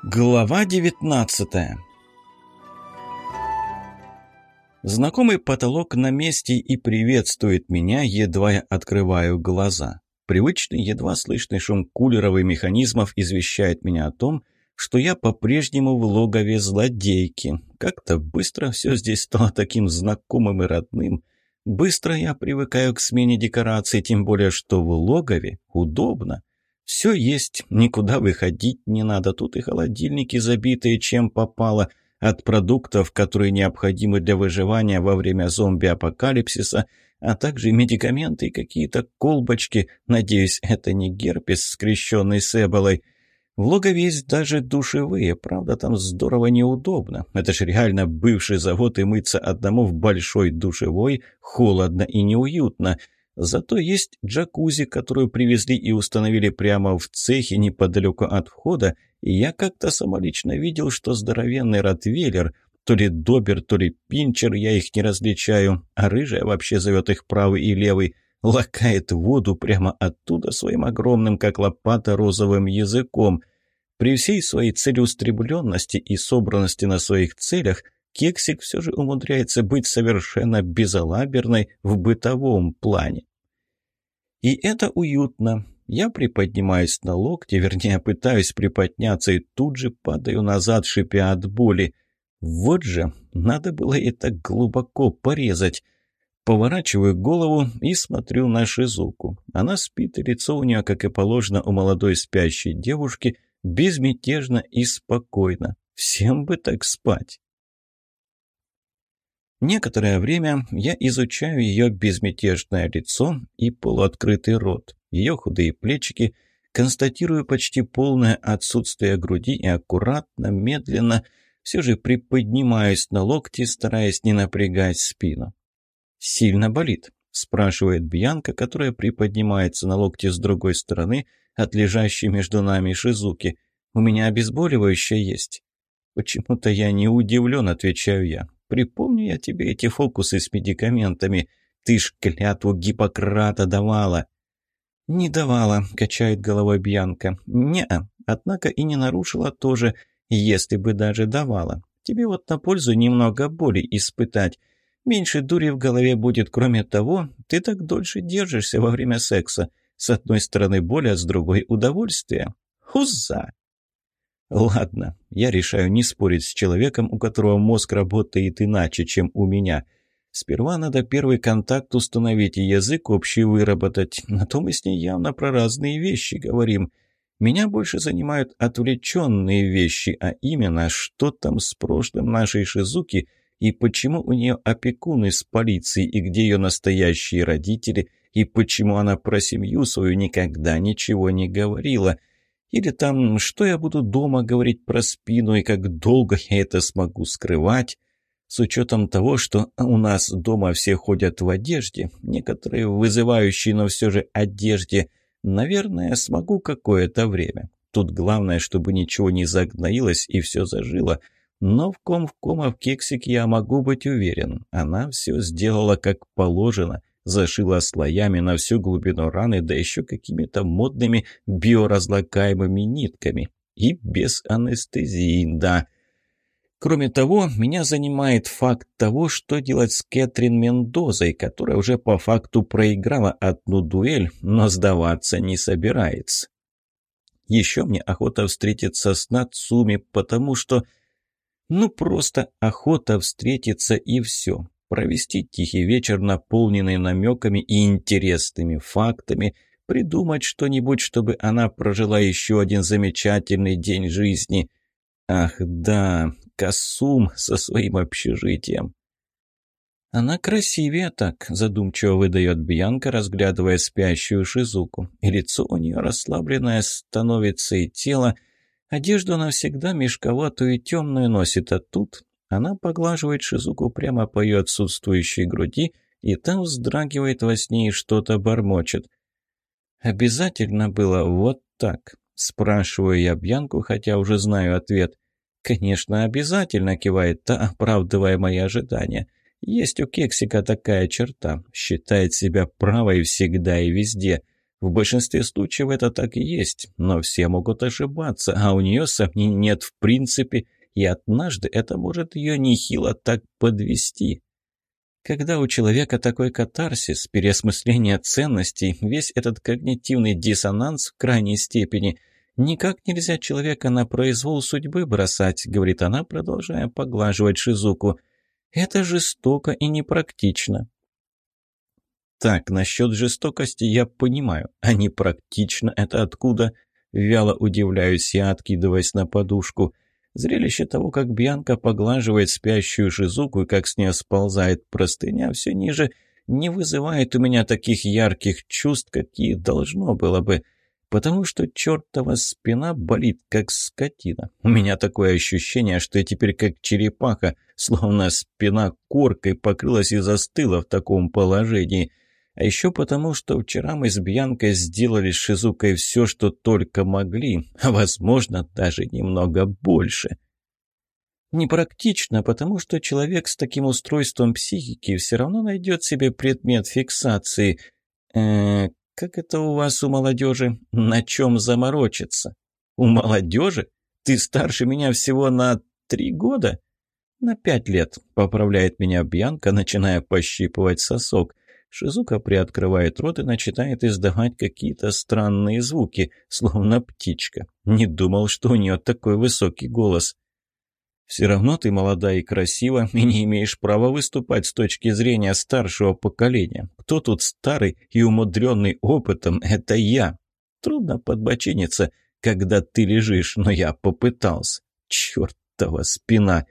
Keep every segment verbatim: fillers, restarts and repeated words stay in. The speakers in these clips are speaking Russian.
Глава девятнадцатая. Знакомый потолок на месте и приветствует меня, едва я открываю глаза. Привычный, едва слышный шум кулеров и механизмов извещает меня о том, что я по-прежнему в логове злодейки. Как-то быстро все здесь стало таким знакомым и родным. Быстро я привыкаю к смене декораций, тем более, что в логове удобно. Все есть, никуда выходить не надо. Тут и холодильники забитые, чем попало, от продуктов, которые необходимы для выживания во время зомби-апокалипсиса, а также медикаменты и какие-то колбочки. Надеюсь, это не герпес, скрещенный с эболой. В логове есть даже душевые, правда, там здорово неудобно. Это ж реально бывший завод, и мыться одному в большой душевой холодно и неуютно. Зато есть джакузи, которую привезли и установили прямо в цехе неподалеку от входа, и я как-то самолично видел, что здоровенный ротвейлер, то ли добер, то ли пинчер, я их не различаю, а рыжая вообще зовет их правый и левый, лакает воду прямо оттуда своим огромным, как лопата, розовым языком. При всей своей целеустремленности и собранности на своих целях Кексик все же умудряется быть совершенно безалаберной в бытовом плане. И это уютно. Я приподнимаюсь на локте, вернее, пытаюсь приподняться и тут же падаю назад, шипя от боли. Вот же, надо было и так глубоко порезать. Поворачиваю голову и смотрю на Шизуку. Она спит, и лицо у нее, как и положено у молодой спящей девушки, безмятежно и спокойно. Всем бы так спать. Некоторое время я изучаю ее безмятежное лицо и полуоткрытый рот, ее худые плечики, констатирую почти полное отсутствие груди и аккуратно, медленно, все же приподнимаюсь на локти, стараясь не напрягать спину. «Сильно болит?» – спрашивает Бьянка, которая приподнимается на локте с другой стороны от лежащей между нами Шизуки. «У меня обезболивающее есть». «Почему-то я не удивлен», – отвечаю я. «Припомню я тебе эти фокусы с медикаментами. Ты ж клятву Гиппократа давала». «Не давала», – качает головой Бьянка. «Не-а, однако и не нарушила тоже, если бы даже давала. Тебе вот на пользу немного боли испытать. Меньше дури в голове будет, кроме того, ты так дольше держишься во время секса. С одной стороны боль, а с другой удовольствие. Хуза!» Ладно, я решаю не спорить с человеком, у которого мозг работает иначе, чем у меня. Сперва надо первый контакт установить и язык общий выработать. На то мы с ней явно про разные вещи говорим. Меня больше занимают отвлеченные вещи, а именно, что там с прошлым нашей Шизуки и почему у нее опекун из полиции и где ее настоящие родители, и почему она про семью свою никогда ничего не говорила. Или там, что я буду дома говорить про спину и как долго я это смогу скрывать. С учетом того, что у нас дома все ходят в одежде, некоторые вызывающие, но все же одежде, наверное, смогу какое-то время. Тут главное, чтобы ничего не загноилось и все зажило. Но в ком в кома в Кексик я могу быть уверен. Она все сделала как положено. Зашила слоями на всю глубину раны, да еще какими-то модными биоразлагаемыми нитками. И без анестезии, да. Кроме того, меня занимает факт того, что делать с Кэтрин Мендозой, которая уже по факту проиграла одну дуэль, но сдаваться не собирается. Еще мне охота встретиться с Нацуми, потому что... Ну, просто охота встретиться и все. Провести тихий вечер, наполненный намеками и интересными фактами, придумать что-нибудь, чтобы она прожила еще один замечательный день жизни. Ах да, Касум со своим общежитием. «Она красивее так», – задумчиво выдает Бьянка, разглядывая спящую Шизуку. И лицо у нее расслабленное становится, и тело. Одежду она всегда мешковатую и темную носит, а тут... Она поглаживает Шизуку прямо по ее отсутствующей груди, и та вздрагивает во сне и что-то бормочет. «Обязательно было вот так?» – спрашиваю я Бьянку, хотя уже знаю ответ. «Конечно, обязательно», – кивает та, оправдывая мои ожидания. «Есть у Кексика такая черта – считает себя правой всегда и везде. В большинстве случаев это так и есть, но все могут ошибаться, а у нее сомнений нет в принципе, и однажды это может ее нехило так подвести. Когда у человека такой катарсис, переосмысление ценностей, весь этот когнитивный диссонанс в крайней степени, никак нельзя человека на произвол судьбы бросать, говорит она, продолжая поглаживать Шизуку. Это жестоко и непрактично. Так, насчет жестокости я понимаю, а непрактично это откуда? Вяло удивляюсь я, откидываясь на подушку. Зрелище того, как Бьянка поглаживает спящую Шизуку и как с нее сползает простыня все ниже, не вызывает у меня таких ярких чувств, какие должно было бы, потому что чертова спина болит, как скотина. У меня такое ощущение, что я теперь как черепаха, словно спина коркой покрылась и застыла в таком положении. А еще потому, что вчера мы с Бьянкой сделали с Шизукой все, что только могли, а, возможно, даже немного больше. Непрактично, потому что человек с таким устройством психики все равно найдет себе предмет фиксации. Э, как это у вас у молодежи? На чем заморочиться? У молодежи? Ты старше меня всего на три года? На пять лет, поправляет меня Бьянка, начиная пощипывать сосок. Шизука приоткрывает рот и начинает издавать какие-то странные звуки, словно птичка. Не думал, что у нее такой высокий голос. «Все равно ты молода и красива, и не имеешь права выступать с точки зрения старшего поколения. Кто тут старый и умудренный опытом? Это я. Трудно подбочиниться, когда ты лежишь, но я попытался. Чертова спина!»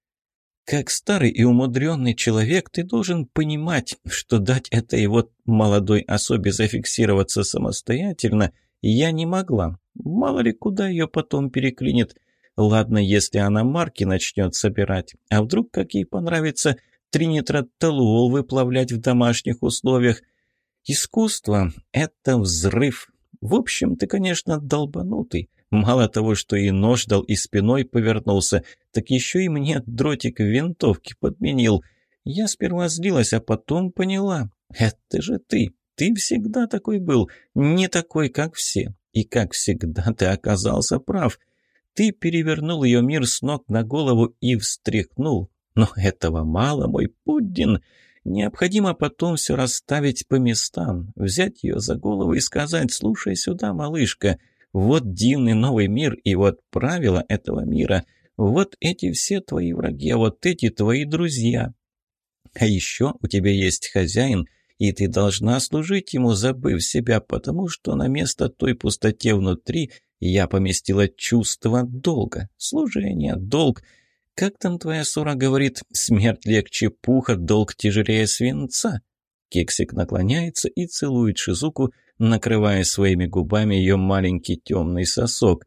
Как старый и умудренный человек, ты должен понимать, что дать этой вот молодой особе зафиксироваться самостоятельно я не могла. Мало ли, куда ее потом переклинит. Ладно, если она марки начнет собирать. А вдруг, как ей понравится, тринитротолуол выплавлять в домашних условиях? Искусство – это взрыв. В общем, ты, конечно, долбанутый. Мало того, что и нож дал, и спиной повернулся, так еще и мне дротик в винтовке подменил. Я сперва злилась, а потом поняла. Это же ты. Ты всегда такой был. Не такой, как все. И, как всегда, ты оказался прав. Ты перевернул ее мир с ног на голову и встряхнул. Но этого мало, мой Пудин. Необходимо потом все расставить по местам, взять ее за голову и сказать: «Слушай сюда, малышка, вот дивный новый мир и вот правила этого мира, вот эти все твои враги, а вот эти твои друзья. А еще у тебя есть хозяин, и ты должна служить ему, забыв себя, потому что на место той пустоте внутри я поместила чувство долга, служение, долг». Как там твоя Сора говорит, смерть легче пуха, долг тяжелее свинца? Кексик наклоняется и целует Шизуку, накрывая своими губами ее маленький темный сосок.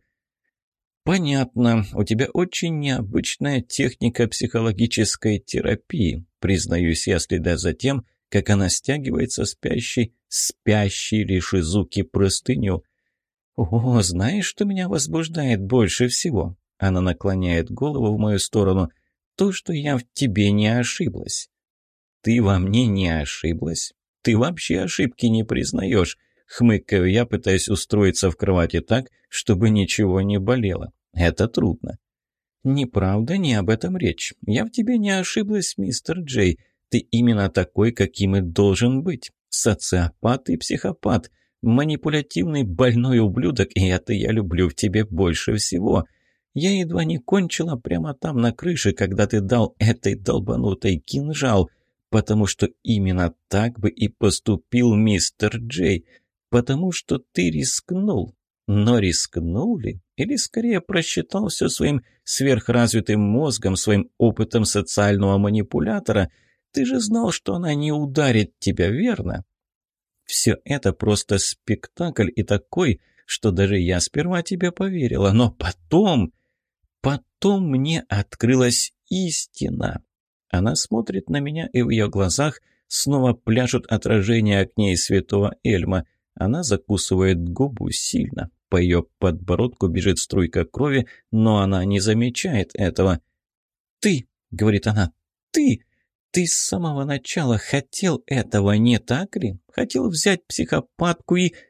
«Понятно, у тебя очень необычная техника психологической терапии», признаюсь я, следя за тем, как она стягивает со спящей, спящей ли Шизуки простыню. «О, знаешь, что меня возбуждает больше всего?» Она наклоняет голову в мою сторону. «То, что я в тебе не ошиблась». «Ты во мне не ошиблась? Ты вообще ошибки не признаешь?» Хмыкаю я, пытаясь устроиться в кровати так, чтобы ничего не болело. Это трудно. «Неправда, не об этом речь. Я в тебе не ошиблась, мистер Джей. Ты именно такой, каким и должен быть. Социопат и психопат. Манипулятивный больной ублюдок, и это я люблю в тебе больше всего. Я едва не кончила прямо там на крыше, когда ты дал этой долбанутой кинжал, потому что именно так бы и поступил мистер Джей, потому что ты рискнул. Но рискнул ли? Или скорее просчитал все своим сверхразвитым мозгом, своим опытом социального манипулятора? Ты же знал, что она не ударит тебя, верно? Все это просто спектакль и такой, что даже я сперва тебе поверила, но потом... Потом мне открылась истина. Она смотрит на меня, и в ее глазах снова пляшут отражения огней святого Эльма. Она закусывает губу сильно. По ее подбородку бежит струйка крови, но она не замечает этого. «Ты», — говорит она, — «ты, ты с самого начала хотел этого, не так ли? Хотел взять психопатку и...»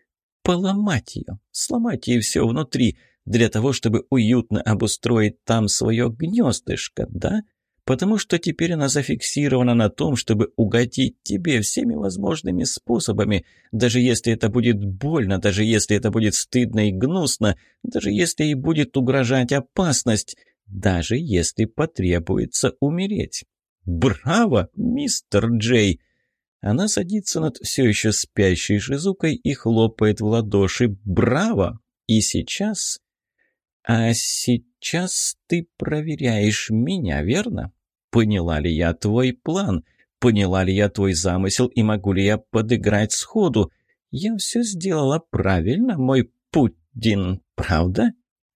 поломать ее, сломать ей все внутри, для того, чтобы уютно обустроить там свое гнездышко, да? Потому что теперь она зафиксирована на том, чтобы угодить тебе всеми возможными способами, даже если это будет больно, даже если это будет стыдно и гнусно, даже если ей будет угрожать опасность, даже если потребуется умереть. Браво, мистер Джей! Она садится над все еще спящей Шизукой и хлопает в ладоши. Браво! И сейчас... А сейчас ты проверяешь меня, верно? Поняла ли я твой план? Поняла ли я твой замысел и могу ли я подыграть сходу? Я все сделала правильно, мой Путин, правда?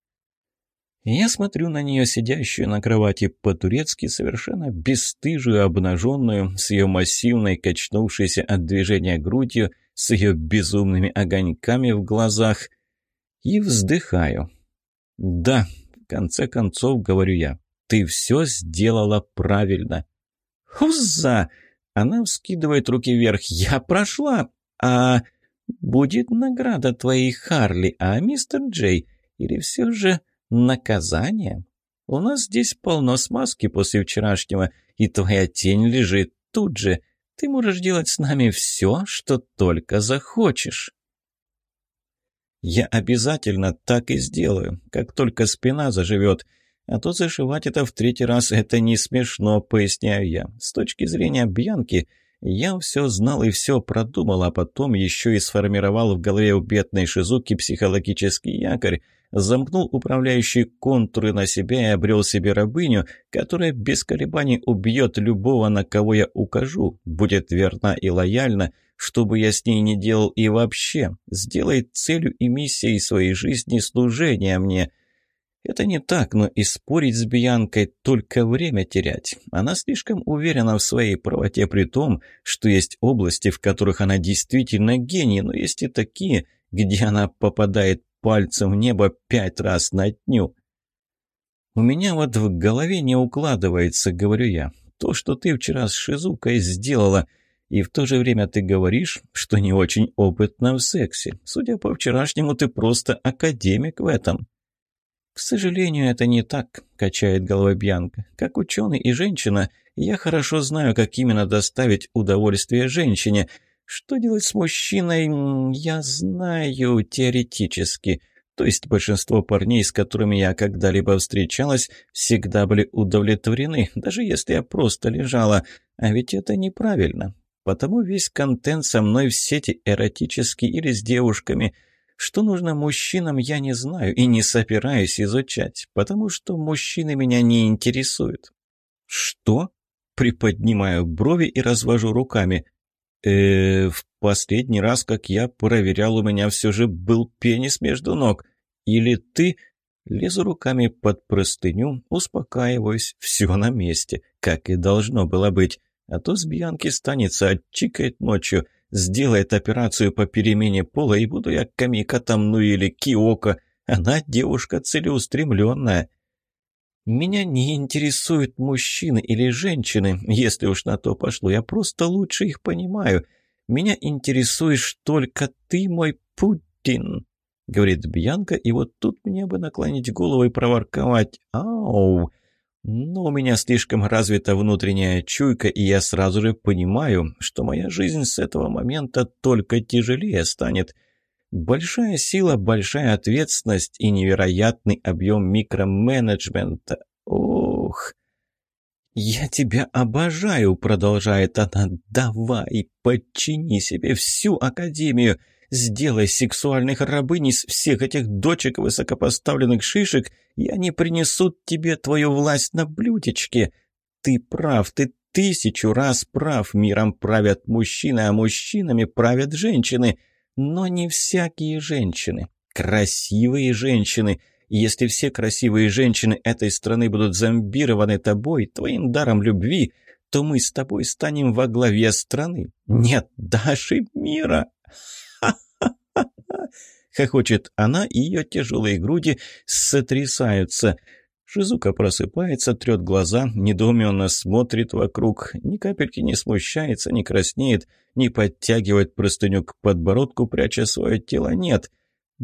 Я смотрю на нее, сидящую на кровати по-турецки, совершенно бесстыжую, обнаженную, с ее массивной, качнувшейся от движения грудью, с ее безумными огоньками в глазах, и вздыхаю. «Да, в конце концов, — говорю я, — ты все сделала правильно». «Хуза!» — она вскидывает руки вверх. «Я прошла! А будет награда твоей Харли, а мистер Джей? Или все же наказание? У нас здесь полно смазки после вчерашнего, и твоя тень лежит тут же. Ты можешь делать с нами все, что только захочешь». «Я обязательно так и сделаю, как только спина заживет. А то зашивать это в третий раз — это не смешно», — поясняю я. С точки зрения Бьянки, я все знал и все продумал, а потом еще и сформировал в голове у бедной Шизуки психологический якорь, замкнул управляющие контуры на себя и обрел себе рабыню, которая без колебаний убьет любого, на кого я укажу, будет верна и лояльна, что бы я с ней ни делал, и вообще сделает целью и миссией своей жизни служение мне. Это не так, но и спорить с Бьянкой — только время терять. Она слишком уверена в своей правоте, при том, что есть области, в которых она действительно гений, но есть и такие, где она попадает пальцем в небо пять раз на дню. «У меня вот в голове не укладывается, — говорю я, — то, что ты вчера с Шизукой сделала, и в то же время ты говоришь, что не очень опытна в сексе. Судя по вчерашнему, ты просто академик в этом». «К сожалению, это не так», — качает головой Бьянка. «Как ученый и женщина, я хорошо знаю, как именно доставить удовольствие женщине. Что делать с мужчиной, я знаю теоретически. То есть большинство парней, с которыми я когда-либо встречалась, всегда были удовлетворены, даже если я просто лежала. А ведь это неправильно. Потому весь контент со мной в сети эротический или с девушками. Что нужно мужчинам, я не знаю и не собираюсь изучать, потому что мужчины меня не интересуют». «Что?» — приподнимаю брови и развожу руками. э в последний раз, как я проверял, у меня все же был пенис между ног. Или ты...» Лезу руками под простыню, успокаиваюсь, все на месте, как и должно было быть. А то с Бьянки станется, отчикает ночью, сделает операцию по перемене пола, и буду я Камика там, ну или Киоко. Она девушка целеустремленная. «Меня не интересуют мужчины или женщины, если уж на то пошло. Я просто лучше их понимаю. Меня интересуешь только ты, мой Путин», — говорит Бьянка, и вот тут мне бы наклонить голову и проворковать: «Ау!» Но у меня слишком развита внутренняя чуйка, и я сразу же понимаю, что моя жизнь с этого момента только тяжелее станет. Большая сила, большая ответственность и невероятный объем микроменеджмента. Ох! «Я тебя обожаю», — продолжает она. «Давай, подчини себе всю академию. Сделай сексуальных рабынь из всех этих дочек высокопоставленных шишек, и они принесут тебе твою власть на блюдечке. Ты прав, ты тысячу раз прав. Миром правят мужчины, а мужчинами правят женщины. Но не всякие женщины. Красивые женщины. И если все красивые женщины этой страны будут зомбированы тобой, твоим даром любви, то мы с тобой станем во главе страны. Нет, даже мира!» Хохочет она, и ее тяжелые груди сотрясаются. Шизука просыпается, трет глаза, недоуменно смотрит вокруг, ни капельки не смущается, не краснеет, не подтягивает простыню к подбородку, пряча свое тело. Нет.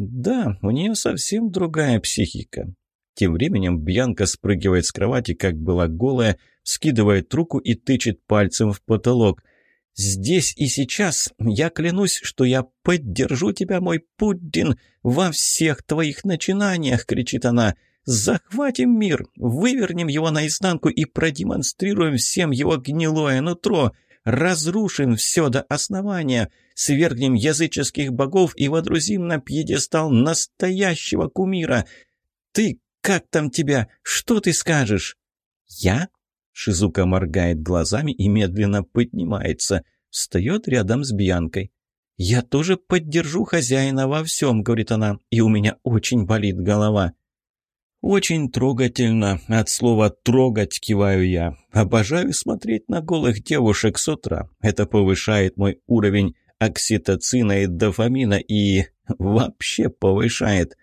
Да, у нее совсем другая психика. Тем временем Бьянка спрыгивает с кровати, как была голая, скидывает руку и тычет пальцем в потолок. «Здесь и сейчас я клянусь, что я поддержу тебя, мой Пудин, во всех твоих начинаниях!» — кричит она. «Захватим мир, вывернем его наизнанку и продемонстрируем всем его гнилое нутро, разрушим все до основания, свергнем языческих богов и водрузим на пьедестал настоящего кумира. Ты, как там тебя, что ты скажешь?» «Я?» — Шизука моргает глазами и медленно поднимается, встает рядом с Бьянкой. «Я тоже поддержу хозяина во всем», — говорит она, — «и у меня очень болит голова». «Очень трогательно. От слова «трогать» киваю я. Обожаю смотреть на голых девушек с утра. Это повышает мой уровень окситоцина и дофамина и вообще повышает».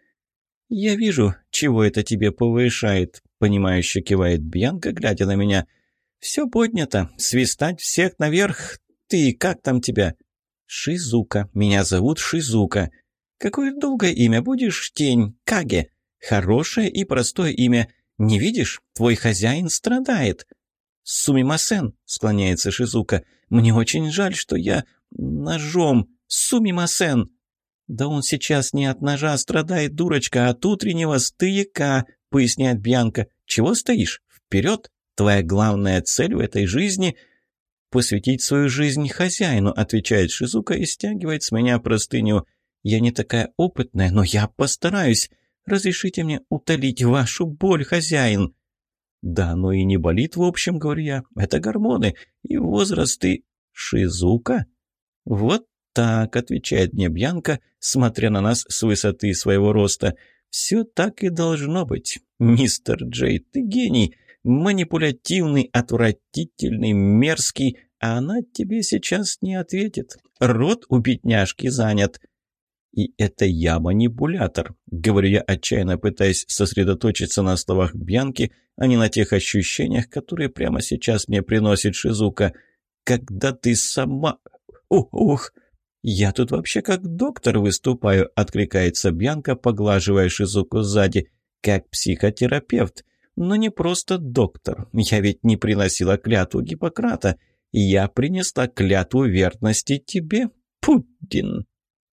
«Я вижу, чего это тебе повышает», — понимающе кивает Бьянка, глядя на меня. «Все поднято. Свистать всех наверх. Ты, как там тебя?» «Шизука. Меня зовут Шизука». «Какое долгое имя? Будешь тень? Каге?» «Хорошее и простое имя. Не видишь? Твой хозяин страдает». «Сумимасен», — склоняется Шизука. «Мне очень жаль, что я ножом. Сумимасен». «Да он сейчас не от ножа страдает, дурочка, а от утреннего стояка», — поясняет Бьянка. «Чего стоишь? Вперед! Твоя главная цель в этой жизни — посвятить свою жизнь хозяину», — отвечает Шизука и стягивает с меня простыню. «Я не такая опытная, но я постараюсь. Разрешите мне утолить вашу боль, хозяин». «Да, но и не болит, в общем, говорю я. Это гормоны и возраст, и...» «Шизука?» «Вот так», — отвечает мне Бьянка, смотря на нас с высоты своего роста. «Все так и должно быть. Мистер Джей, ты гений. Манипулятивный, отвратительный, мерзкий. А она тебе сейчас не ответит. Рот у бедняжки занят». «И это я манипулятор», — говорю я, отчаянно пытаясь сосредоточиться на словах Бьянки, а не на тех ощущениях, которые прямо сейчас мне приносит Шизука. «Когда ты сама... Ух, ух! Я тут вообще как доктор выступаю», — откликается Бьянка, поглаживая Шизуку сзади, «как психотерапевт. Но не просто доктор. Я ведь не приносила клятву Гиппократа. Я принесла клятву верности тебе, Пудин».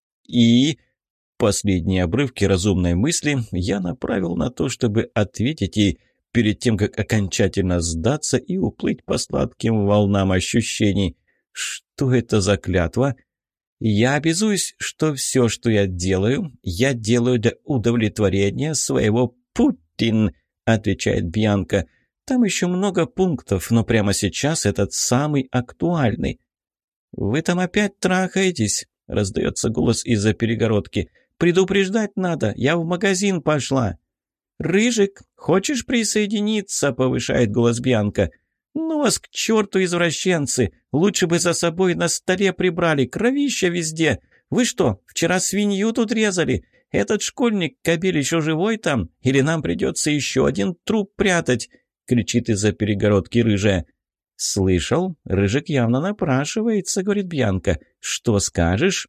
И последние обрывки разумной мысли я направил на то, чтобы ответить ей перед тем, как окончательно сдаться и уплыть по сладким волнам ощущений. Что это за клятва? «Я обязуюсь, что все, что я делаю, я делаю для удовлетворения своего Путин», — отвечает Бьянка. «Там еще много пунктов, но прямо сейчас этот самый актуальный». «Вы там опять трахаетесь?» — раздается голос из-за перегородки. «Предупреждать надо, я в магазин пошла». «Рыжик, хочешь присоединиться?» — повышает голос Бьянка. «Ну вас к черту, извращенцы! Лучше бы за собой на столе прибрали, кровища везде! Вы что, вчера свинью тут резали? Этот школьник, кобель, еще живой там? Или нам придется еще один труп прятать?» — кричит из-за перегородки рыжая. «Слышал? Рыжик явно напрашивается», — говорит Бьянка. «Что скажешь?»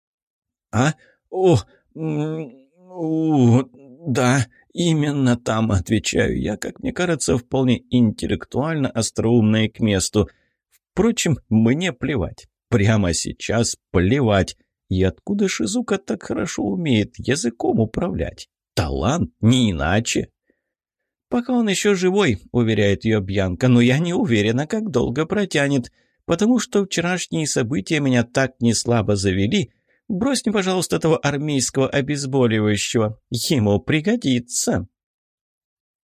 «А? О, у, да, именно там», — отвечаю я, как мне кажется, вполне интеллектуально, остроумно и к месту. Впрочем, мне плевать. Прямо сейчас плевать. И откуда Шизука так хорошо умеет языком управлять? Талант, не иначе. «Пока он еще живой», — уверяет ее Бьянка, «но я не уверена, как долго протянет, потому что вчерашние события меня так неслабо завели. Брось мне, пожалуйста, этого армейского обезболивающего. Ему пригодится».